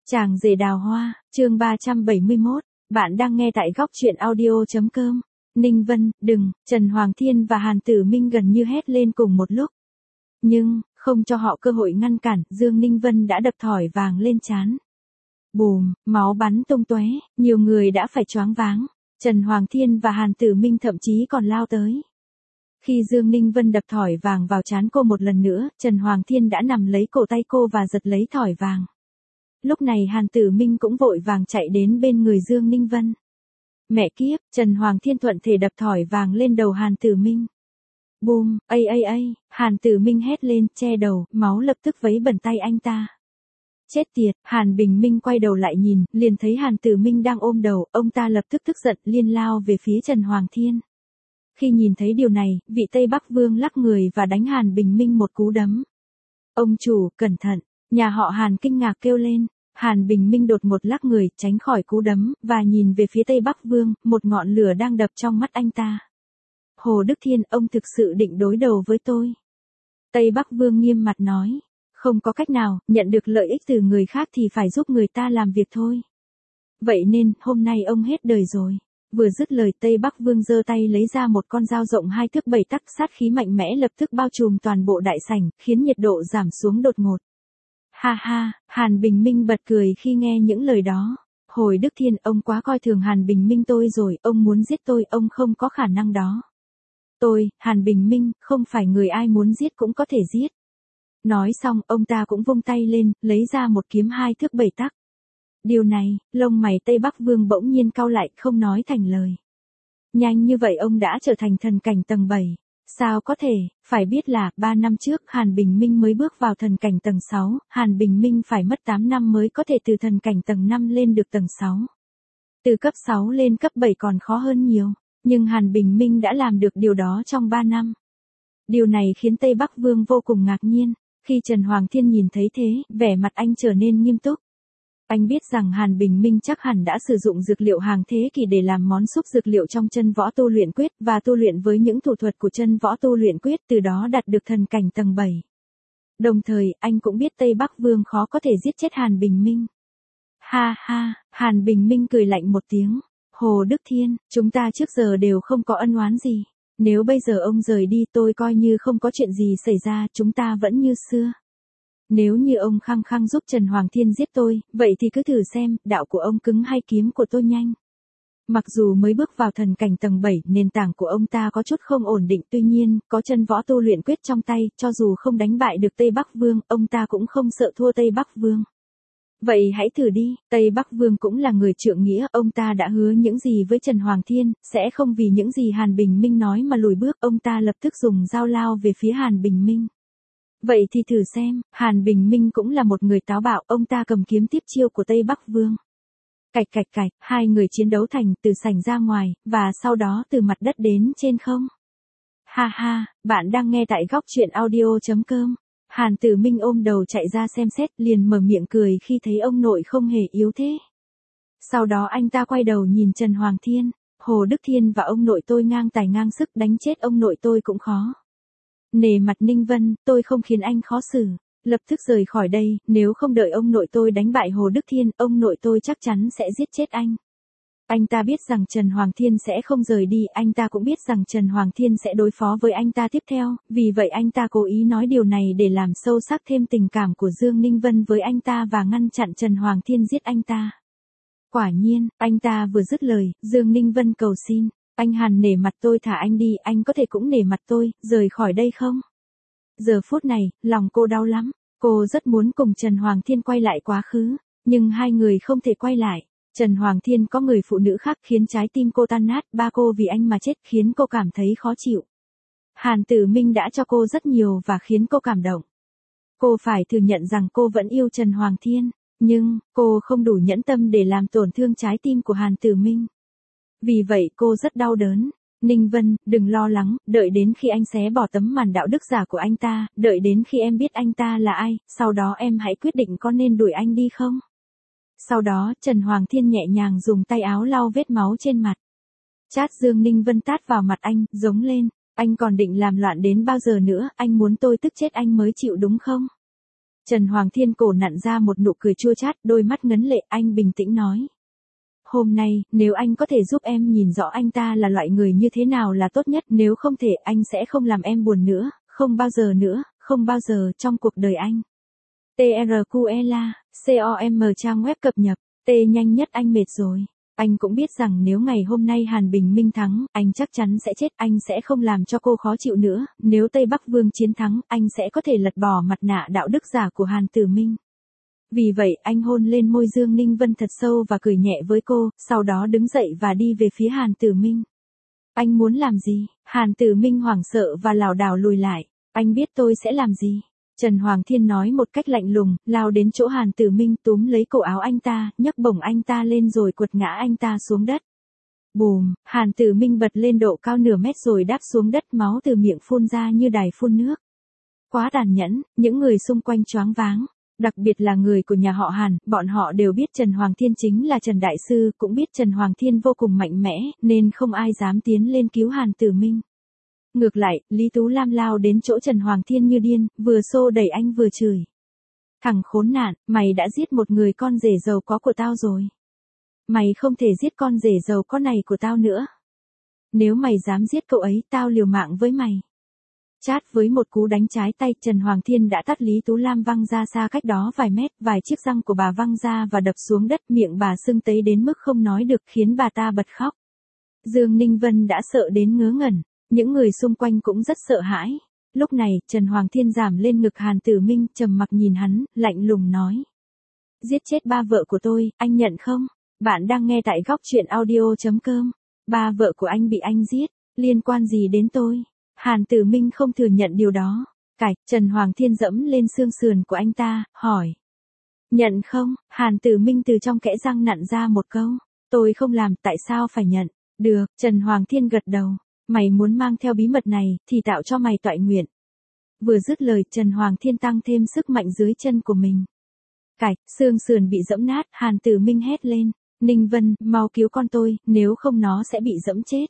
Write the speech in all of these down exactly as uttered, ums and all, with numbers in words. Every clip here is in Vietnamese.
Chàng rể đào hoa, chương ba trăm bảy mươi mốt, bạn đang nghe tại góc truyện audio.com. Ninh Vân, đừng, Trần Hoàng Thiên và Hàn Tử Minh gần như hét lên cùng một lúc. Nhưng, không cho họ cơ hội ngăn cản, Dương Ninh Vân đã đập thỏi vàng lên trán. Bùm, máu bắn tung tóe, nhiều người đã phải choáng váng. Trần Hoàng Thiên và Hàn Tử Minh thậm chí còn lao tới. Khi Dương Ninh Vân đập thỏi vàng vào trán cô một lần nữa, Trần Hoàng Thiên đã nằm lấy cổ tay cô và giật lấy thỏi vàng. Lúc này Hàn Tử Minh cũng vội vàng chạy đến bên người Dương Ninh Vân. Mẹ kiếp, Trần Hoàng Thiên thuận thể đập thỏi vàng lên đầu Hàn Tử Minh. Bùm, ây ây ây, Hàn Tử Minh hét lên, che đầu, máu lập tức vấy bẩn tay anh ta. Chết tiệt, Hàn Bình Minh quay đầu lại nhìn, liền thấy Hàn Tử Minh đang ôm đầu, ông ta lập tức tức giận liên lao về phía Trần Hoàng Thiên. Khi nhìn thấy điều này, vị Tây Bắc Vương lắc người và đánh Hàn Bình Minh một cú đấm. Ông chủ, cẩn thận, nhà họ Hàn kinh ngạc kêu lên. Hàn Bình Minh đột một lắc người, tránh khỏi cú đấm, và nhìn về phía Tây Bắc Vương, một ngọn lửa đang đập trong mắt anh ta. Hồ Đức Thiên, ông thực sự định đối đầu với tôi. Tây Bắc Vương nghiêm mặt nói. Không có cách nào, nhận được lợi ích từ người khác thì phải giúp người ta làm việc thôi. Vậy nên, hôm nay ông hết đời rồi. Vừa dứt lời, Tây Bắc Vương giơ tay lấy ra một con dao rộng hai thước bảy tấc, sát khí mạnh mẽ lập tức bao trùm toàn bộ đại sảnh, khiến nhiệt độ giảm xuống đột ngột. Ha ha, Hàn Bình Minh bật cười khi nghe những lời đó. Hồi Đức Thiên, ông quá coi thường Hàn Bình Minh tôi rồi, ông muốn giết tôi, ông không có khả năng đó. Tôi, Hàn Bình Minh, không phải người ai muốn giết cũng có thể giết. Nói xong, ông ta cũng vung tay lên, lấy ra một kiếm hai thước bảy tấc. Điều này, lông mày Tây Bắc Vương bỗng nhiên cau lại, không nói thành lời. Nhanh như vậy ông đã trở thành thần cảnh tầng bảy. Sao có thể, phải biết là, ba năm trước Hàn Bình Minh mới bước vào thần cảnh tầng sáu, Hàn Bình Minh phải mất tám năm mới có thể từ thần cảnh tầng năm lên được tầng sáu. Từ cấp sáu lên cấp bảy còn khó hơn nhiều, nhưng Hàn Bình Minh đã làm được điều đó trong ba năm. Điều này khiến Tây Bắc Vương vô cùng ngạc nhiên, khi Trần Hoàng Thiên nhìn thấy thế, vẻ mặt anh trở nên nghiêm túc. Anh biết rằng Hàn Bình Minh chắc hẳn đã sử dụng dược liệu hàng thế kỷ để làm món súp dược liệu trong chân võ tu luyện quyết và tu luyện với những thủ thuật của chân võ tu luyện quyết, từ đó đạt được thần cảnh tầng bảy. Đồng thời, anh cũng biết Tây Bắc Vương khó có thể giết chết Hàn Bình Minh. Ha ha, Hàn Bình Minh cười lạnh một tiếng. Hồ Đức Thiên, chúng ta trước giờ đều không có ân oán gì. Nếu bây giờ ông rời đi tôi coi như không có chuyện gì xảy ra, chúng ta vẫn như xưa. Nếu như ông khăng khăng giúp Trần Hoàng Thiên giết tôi, vậy thì cứ thử xem, đạo của ông cứng hay kiếm của tôi nhanh. Mặc dù mới bước vào thần cảnh tầng bảy, nền tảng của ông ta có chút không ổn định, tuy nhiên, có chân võ tu luyện quyết trong tay, cho dù không đánh bại được Tây Bắc Vương, ông ta cũng không sợ thua Tây Bắc Vương. Vậy hãy thử đi, Tây Bắc Vương cũng là người trượng nghĩa, ông ta đã hứa những gì với Trần Hoàng Thiên, sẽ không vì những gì Hàn Bình Minh nói mà lùi bước, ông ta lập tức dùng dao lao về phía Hàn Bình Minh. Vậy thì thử xem, Hàn Bình Minh cũng là một người táo bạo, ông ta cầm kiếm tiếp chiêu của Tây Bắc Vương. Cạch cạch cạch, hai người chiến đấu thành từ sảnh ra ngoài, và sau đó từ mặt đất đến trên không. Ha ha, bạn đang nghe tại góc truyện audio.com. Hàn Tử Minh ôm đầu chạy ra xem xét, liền mở miệng cười khi thấy ông nội không hề yếu thế. Sau đó anh ta quay đầu nhìn Trần Hoàng Thiên. Hồ Đức Thiên và ông nội tôi ngang tài ngang sức, đánh chết ông nội tôi cũng khó. Nề mặt Ninh Vân, tôi không khiến anh khó xử. Lập tức rời khỏi đây, nếu không đợi ông nội tôi đánh bại Hồ Đức Thiên, ông nội tôi chắc chắn sẽ giết chết anh. Anh ta biết rằng Trần Hoàng Thiên sẽ không rời đi, anh ta cũng biết rằng Trần Hoàng Thiên sẽ đối phó với anh ta tiếp theo, vì vậy anh ta cố ý nói điều này để làm sâu sắc thêm tình cảm của Dương Ninh Vân với anh ta và ngăn chặn Trần Hoàng Thiên giết anh ta. Quả nhiên, anh ta vừa dứt lời, Dương Ninh Vân cầu xin. Anh Hàn nể mặt tôi thả anh đi, anh có thể cũng nể mặt tôi, rời khỏi đây không? Giờ phút này, lòng cô đau lắm, cô rất muốn cùng Trần Hoàng Thiên quay lại quá khứ, nhưng hai người không thể quay lại. Trần Hoàng Thiên có người phụ nữ khác khiến trái tim cô tan nát, ba cô vì anh mà chết khiến cô cảm thấy khó chịu. Hàn Tử Minh đã cho cô rất nhiều và khiến cô cảm động. Cô phải thừa nhận rằng cô vẫn yêu Trần Hoàng Thiên, nhưng, cô không đủ nhẫn tâm để làm tổn thương trái tim của Hàn Tử Minh. Vì vậy cô rất đau đớn. Ninh Vân, đừng lo lắng, đợi đến khi anh xé bỏ tấm màn đạo đức giả của anh ta, đợi đến khi em biết anh ta là ai, sau đó em hãy quyết định có nên đuổi anh đi không? Sau đó, Trần Hoàng Thiên nhẹ nhàng dùng tay áo lau vết máu trên mặt. Chát Dương Ninh Vân tát vào mặt anh, giống lên, anh còn định làm loạn đến bao giờ nữa, anh muốn tôi tức chết anh mới chịu đúng không? Trần Hoàng Thiên cổ nặn ra một nụ cười chua chát, đôi mắt ngấn lệ, anh bình tĩnh nói. Hôm nay, nếu anh có thể giúp em nhìn rõ anh ta là loại người như thế nào là tốt nhất, nếu không thể anh sẽ không làm em buồn nữa, không bao giờ nữa, không bao giờ trong cuộc đời anh. tê rờ quy ela, com trang web cập nhật, T nhanh nhất anh mệt rồi. Anh cũng biết rằng nếu ngày hôm nay Hàn Bình Minh thắng, anh chắc chắn sẽ chết, anh sẽ không làm cho cô khó chịu nữa, nếu Tây Bắc Vương chiến thắng, anh sẽ có thể lật bỏ mặt nạ đạo đức giả của Hàn Tử Minh. Vì vậy, anh hôn lên môi Dương Ninh Vân thật sâu và cười nhẹ với cô, sau đó đứng dậy và đi về phía Hàn Tử Minh. Anh muốn làm gì? Hàn Tử Minh hoảng sợ và lảo đảo lùi lại. Anh biết tôi sẽ làm gì? Trần Hoàng Thiên nói một cách lạnh lùng, lao đến chỗ Hàn Tử Minh túm lấy cổ áo anh ta, nhấc bổng anh ta lên rồi quật ngã anh ta xuống đất. Bùm, Hàn Tử Minh bật lên độ cao nửa mét rồi đáp xuống đất, máu từ miệng phun ra như đài phun nước. Quá tàn nhẫn, những người xung quanh choáng váng. Đặc biệt là người của nhà họ Hàn, bọn họ đều biết Trần Hoàng Thiên chính là Trần Đại Sư, cũng biết Trần Hoàng Thiên vô cùng mạnh mẽ, nên không ai dám tiến lên cứu Hàn Tử Minh. Ngược lại, Lý Tú Lam lao đến chỗ Trần Hoàng Thiên như điên, vừa xô đẩy anh vừa chửi. Thằng khốn nạn, mày đã giết một người con rể giàu có của tao rồi. Mày không thể giết con rể giàu có này của tao nữa. Nếu mày dám giết cậu ấy, tao liều mạng với mày. Chát với một cú đánh trái tay, Trần Hoàng Thiên đã tát Lý Tú Lam văng ra xa cách đó vài mét, vài chiếc răng của bà văng ra và đập xuống đất, miệng bà sưng tấy đến mức không nói được, khiến bà ta bật khóc. Dương Ninh Vân đã sợ đến ngớ ngẩn, những người xung quanh cũng rất sợ hãi. Lúc này, Trần Hoàng Thiên giảm lên ngực Hàn Tử Minh, trầm mặc nhìn hắn, lạnh lùng nói. Giết chết ba vợ của tôi, anh nhận không? Bạn đang nghe tại góc truyện audio chấm com. Ba vợ của anh bị anh giết, liên quan gì đến tôi? Hàn Tử Minh không thừa nhận điều đó. Cạch, Trần Hoàng Thiên dẫm lên xương sườn của anh ta, hỏi. Nhận không? Hàn Tử Minh từ trong kẽ răng nặn ra một câu. Tôi không làm, tại sao phải nhận? Được, Trần Hoàng Thiên gật đầu. Mày muốn mang theo bí mật này, thì tạo cho mày toại nguyện. Vừa dứt lời, Trần Hoàng Thiên tăng thêm sức mạnh dưới chân của mình. Cạch, xương sườn bị dẫm nát, Hàn Tử Minh hét lên. Ninh Vân, mau cứu con tôi, nếu không nó sẽ bị dẫm chết.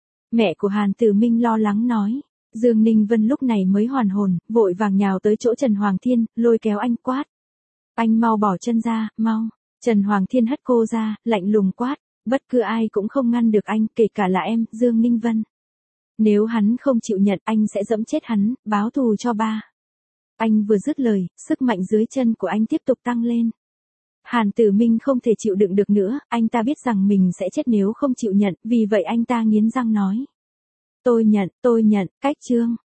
Mẹ của Hàn Tử Minh lo lắng nói. Dương Ninh Vân lúc này mới hoàn hồn, vội vàng nhào tới chỗ Trần Hoàng Thiên, lôi kéo anh quát. Anh mau bỏ chân ra, mau. Trần Hoàng Thiên hất cô ra, lạnh lùng quát. Bất cứ ai cũng không ngăn được anh, kể cả là em, Dương Ninh Vân. Nếu hắn không chịu nhận, anh sẽ dẫm chết hắn, báo thù cho ba. Anh vừa dứt lời, sức mạnh dưới chân của anh tiếp tục tăng lên. Hàn Tử Minh không thể chịu đựng được nữa, anh ta biết rằng mình sẽ chết nếu không chịu nhận, vì vậy anh ta nghiến răng nói. Tôi nhận, tôi nhận, cách chương.